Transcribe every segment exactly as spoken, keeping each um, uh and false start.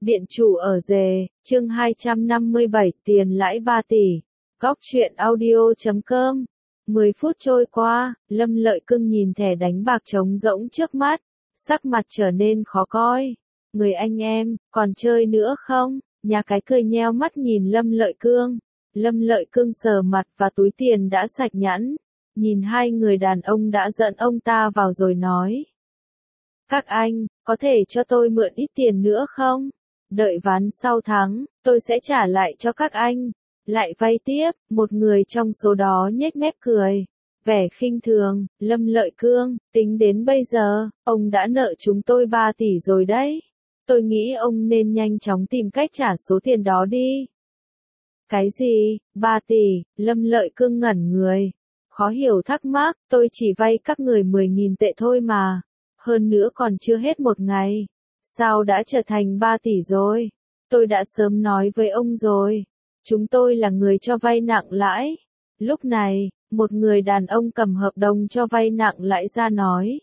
Điện chủ ở rề, chương hai trăm năm mươi bảy, tiền lãi ba tỷ. Góc truyện audio chấm com. mười phút trôi qua, Lâm Lợi Cương nhìn thẻ đánh bạc trống rỗng trước mắt, sắc mặt trở nên khó coi. Người anh em, còn chơi nữa không? Nhà cái cười nheo mắt nhìn Lâm Lợi Cương. Lâm Lợi Cương sờ mặt và túi tiền đã sạch nhẵn. Nhìn hai người đàn ông đã dẫn ông ta vào rồi nói. Các anh, có thể cho tôi mượn ít tiền nữa không? Đợi ván sau thắng, tôi sẽ trả lại cho các anh. Lại vay tiếp, một người trong số đó nhếch mép cười. Vẻ khinh thường, Lâm Lợi Cương, tính đến bây giờ, ông đã nợ chúng tôi ba tỷ rồi đấy. Tôi nghĩ ông nên nhanh chóng tìm cách trả số tiền đó đi. Cái gì, ba tỷ, Lâm Lợi Cương ngẩn người. Khó hiểu thắc mắc, tôi chỉ vay các người mười nghìn tệ thôi mà. Hơn nữa còn chưa hết một ngày. Sao đã trở thành ba tỷ rồi? Tôi đã sớm nói với ông rồi. Chúng tôi là người cho vay nặng lãi. Lúc này, một người đàn ông cầm hợp đồng cho vay nặng lãi ra nói.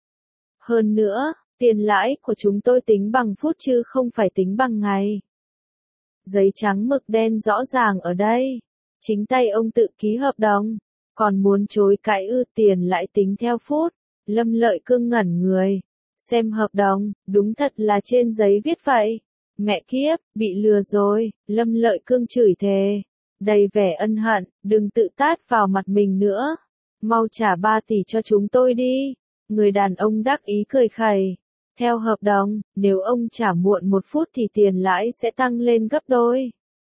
Hơn nữa, tiền lãi của chúng tôi tính bằng phút chứ không phải tính bằng ngày. Giấy trắng mực đen rõ ràng ở đây. Chính tay ông tự ký hợp đồng. Còn muốn chối cãi ư? Tiền lãi tính theo phút. Lâm Lợi Cương ngẩn người. Xem hợp đồng, đúng thật là trên giấy viết vậy. Mẹ kiếp, bị lừa rồi, Lâm Lợi Cương chửi thề. Đầy vẻ ân hận, đừng tự tát vào mặt mình nữa. Mau trả ba tỷ cho chúng tôi đi. Người đàn ông đắc ý cười khẩy. Theo hợp đồng, nếu ông trả muộn một phút thì tiền lãi sẽ tăng lên gấp đôi.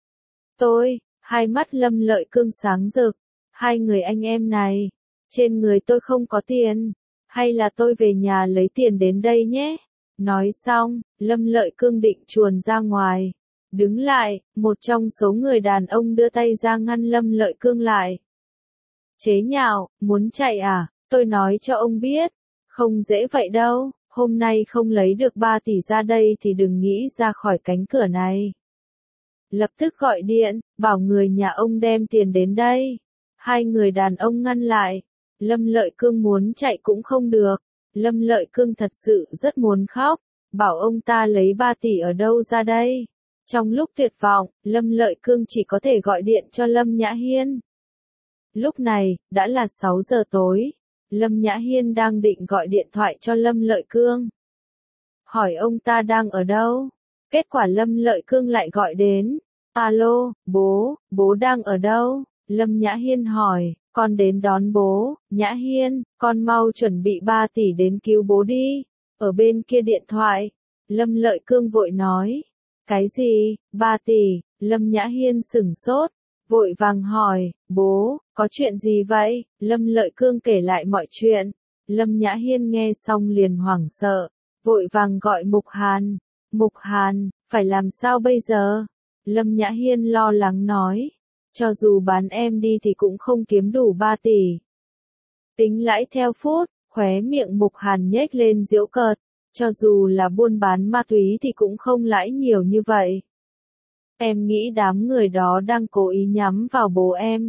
Tôi, hai mắt Lâm Lợi Cương sáng rực. Hai người anh em này, trên người tôi không có tiền. Hay là tôi về nhà lấy tiền đến đây nhé. Nói xong, Lâm Lợi Cương định chuồn ra ngoài. Đứng lại, một trong số người đàn ông đưa tay ra ngăn Lâm Lợi Cương lại. Chế nhạo, muốn chạy à? Tôi nói cho ông biết. Không dễ vậy đâu, hôm nay không lấy được ba tỷ ra đây thì đừng nghĩ ra khỏi cánh cửa này. Lập tức gọi điện, bảo người nhà ông đem tiền đến đây. Hai người đàn ông ngăn lại. Lâm Lợi Cương muốn chạy cũng không được. Lâm Lợi Cương thật sự rất muốn khóc. Bảo ông ta lấy ba tỷ ở đâu ra đây. Trong lúc tuyệt vọng, Lâm Lợi Cương chỉ có thể gọi điện cho Lâm Nhã Hiên. Lúc này, đã là sáu giờ tối. Lâm Nhã Hiên đang định gọi điện thoại cho Lâm Lợi Cương. Hỏi ông ta đang ở đâu. Kết quả Lâm Lợi Cương lại gọi đến. Alo, bố, bố đang ở đâu? Lâm Nhã Hiên hỏi. Con đến đón bố. Nhã Hiên, con mau chuẩn bị ba tỷ đến cứu bố đi. Ở bên kia điện thoại, Lâm Lợi Cương vội nói. Cái gì, ba tỷ? Lâm Nhã Hiên sửng sốt, vội vàng hỏi, bố, có chuyện gì vậy? Lâm Lợi Cương kể lại mọi chuyện. Lâm Nhã Hiên nghe xong liền hoảng sợ, vội vàng gọi Mục Hàn. Mục Hàn, phải làm sao bây giờ? Lâm Nhã Hiên lo lắng nói. Cho dù bán em đi thì cũng không kiếm đủ ba tỷ. Tính lãi theo phút, khóe miệng Mục Hàn nhếch lên giễu cợt. Cho dù là buôn bán ma túy thì cũng không lãi nhiều như vậy. Em nghĩ đám người đó đang cố ý nhắm vào bố em.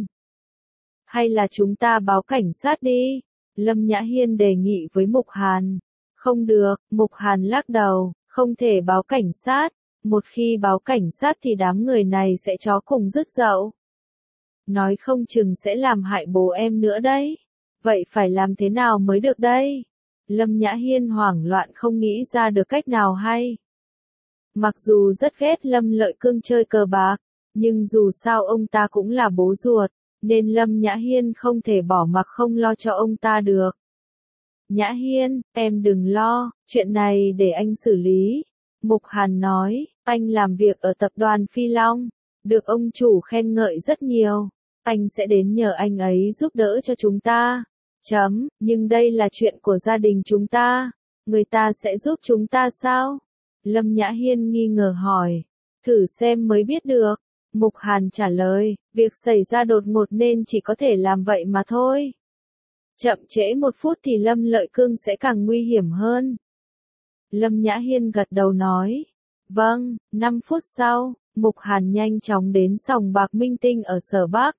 Hay là chúng ta báo cảnh sát đi? Lâm Nhã Hiên đề nghị với Mục Hàn. Không được, Mục Hàn lắc đầu, không thể báo cảnh sát. Một khi báo cảnh sát thì đám người này sẽ chó cùng rứt dậu. Nói không chừng sẽ làm hại bố em nữa đấy. Vậy phải làm thế nào mới được đây? Lâm Nhã Hiên hoảng loạn không nghĩ ra được cách nào hay. Mặc dù rất ghét Lâm Lợi Cương chơi cờ bạc, nhưng dù sao ông ta cũng là bố ruột, nên Lâm Nhã Hiên không thể bỏ mặc không lo cho ông ta được. Nhã Hiên, em đừng lo, chuyện này để anh xử lý. Mục Hàn nói, anh làm việc ở tập đoàn Phi Long, được ông chủ khen ngợi rất nhiều. Anh sẽ đến nhờ anh ấy giúp đỡ cho chúng ta. Chấm, nhưng đây là chuyện của gia đình chúng ta. Người ta sẽ giúp chúng ta sao? Lâm Nhã Hiên nghi ngờ hỏi. Thử xem mới biết được. Mục Hàn trả lời, việc xảy ra đột ngột nên chỉ có thể làm vậy mà thôi. Chậm trễ một phút thì Lâm Lợi Cương sẽ càng nguy hiểm hơn. Lâm Nhã Hiên gật đầu nói. Vâng, năm phút sau, Mục Hàn nhanh chóng đến sòng bạc Minh Tinh ở Sở Bắc.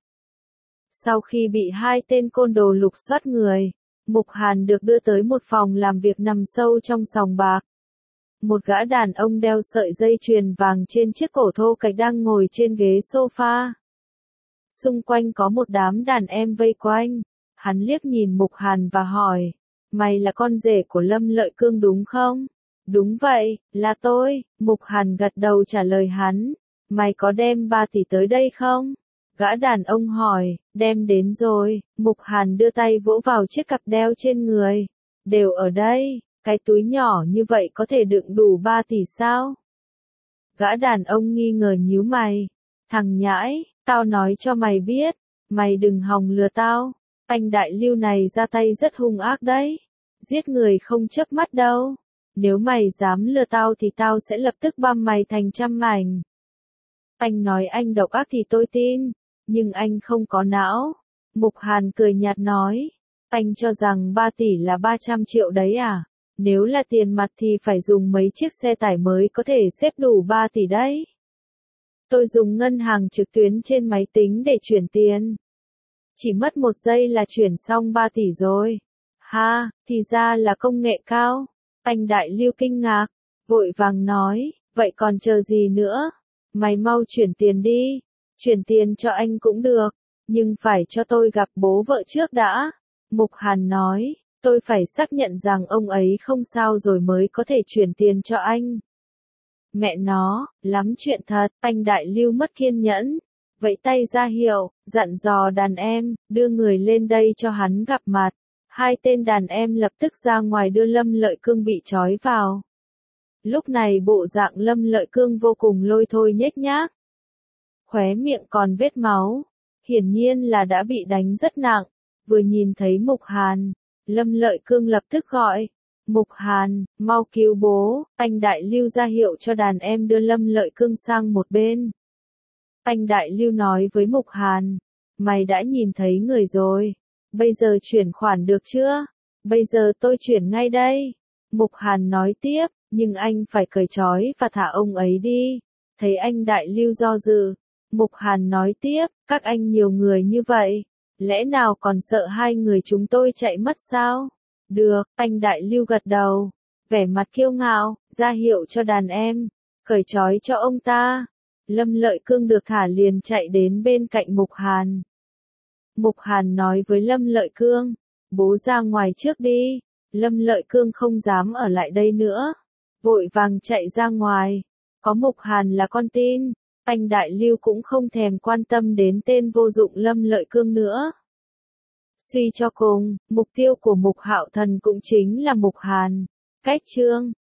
Sau khi bị hai tên côn đồ lục soát người, Mục Hàn được đưa tới một phòng làm việc nằm sâu trong sòng bạc. Một gã đàn ông đeo sợi dây chuyền vàng trên chiếc cổ thô kệch đang ngồi trên ghế sofa. Xung quanh có một đám đàn em vây quanh. Hắn liếc nhìn Mục Hàn và hỏi, mày là con rể của Lâm Lợi Cương đúng không? Đúng vậy, là tôi, Mục Hàn gật đầu trả lời hắn. Mày có đem ba tỷ tới đây không? Gã đàn ông hỏi, đem đến rồi, Mục Hàn đưa tay vỗ vào chiếc cặp đeo trên người. Đều ở đây, cái túi nhỏ như vậy có thể đựng đủ ba tỷ sao? Gã đàn ông nghi ngờ nhíu mày. Thằng nhãi, tao nói cho mày biết, mày đừng hòng lừa tao. Anh đại lưu này ra tay rất hung ác đấy. Giết người không chớp mắt đâu. Nếu mày dám lừa tao thì tao sẽ lập tức băm mày thành trăm mảnh. Anh nói anh độc ác thì tôi tin, nhưng anh không có não. Mục Hàn cười nhạt nói, anh cho rằng ba tỷ là ba trăm triệu đấy à? Nếu là tiền mặt thì phải dùng mấy chiếc xe tải mới có thể xếp đủ ba tỷ đấy. Tôi dùng ngân hàng trực tuyến trên máy tính để chuyển tiền. Chỉ mất một giây là chuyển xong ba tỷ rồi. Ha, thì ra là công nghệ cao. Anh đại lưu kinh ngạc, vội vàng nói, vậy còn chờ gì nữa? Mày mau chuyển tiền đi. Chuyển tiền cho anh cũng được, nhưng phải cho tôi gặp bố vợ trước đã. Mục Hàn nói, tôi phải xác nhận rằng ông ấy không sao rồi mới có thể chuyển tiền cho anh. Mẹ nó, lắm chuyện thật, anh đại lưu mất kiên nhẫn. Vẫy tay ra hiệu, dặn dò đàn em, đưa người lên đây cho hắn gặp mặt. Hai tên đàn em lập tức ra ngoài đưa Lâm Lợi Cương bị trói vào. Lúc này bộ dạng Lâm Lợi Cương vô cùng lôi thôi nhếch nhác. Khóe miệng còn vết máu. Hiển nhiên là đã bị đánh rất nặng. Vừa nhìn thấy Mục Hàn, Lâm Lợi Cương lập tức gọi. Mục Hàn, mau cứu bố. Anh đại lưu ra hiệu cho đàn em đưa Lâm Lợi Cương sang một bên. Anh đại lưu nói với Mục Hàn, mày đã nhìn thấy người rồi. Bây giờ chuyển khoản được chưa? Bây giờ tôi chuyển ngay đây. Mục Hàn nói tiếp, nhưng anh phải cởi trói và thả ông ấy đi. Thấy anh đại lưu do dự, Mục Hàn nói tiếp, các anh nhiều người như vậy, lẽ nào còn sợ hai người chúng tôi chạy mất sao? Được, anh đại lưu gật đầu, vẻ mặt kiêu ngạo, ra hiệu cho đàn em, cởi trói cho ông ta. Lâm Lợi Cương được thả liền chạy đến bên cạnh Mục Hàn. Mục Hàn nói với Lâm Lợi Cương, bố ra ngoài trước đi. Lâm Lợi Cương không dám ở lại đây nữa, vội vàng chạy ra ngoài. Có Mục Hàn là con tin, anh đại lưu cũng không thèm quan tâm đến tên vô dụng Lâm Lợi Cương nữa. Suy cho cùng, mục tiêu của Mục Hạo Thần cũng chính là Mục Hàn. Cách chương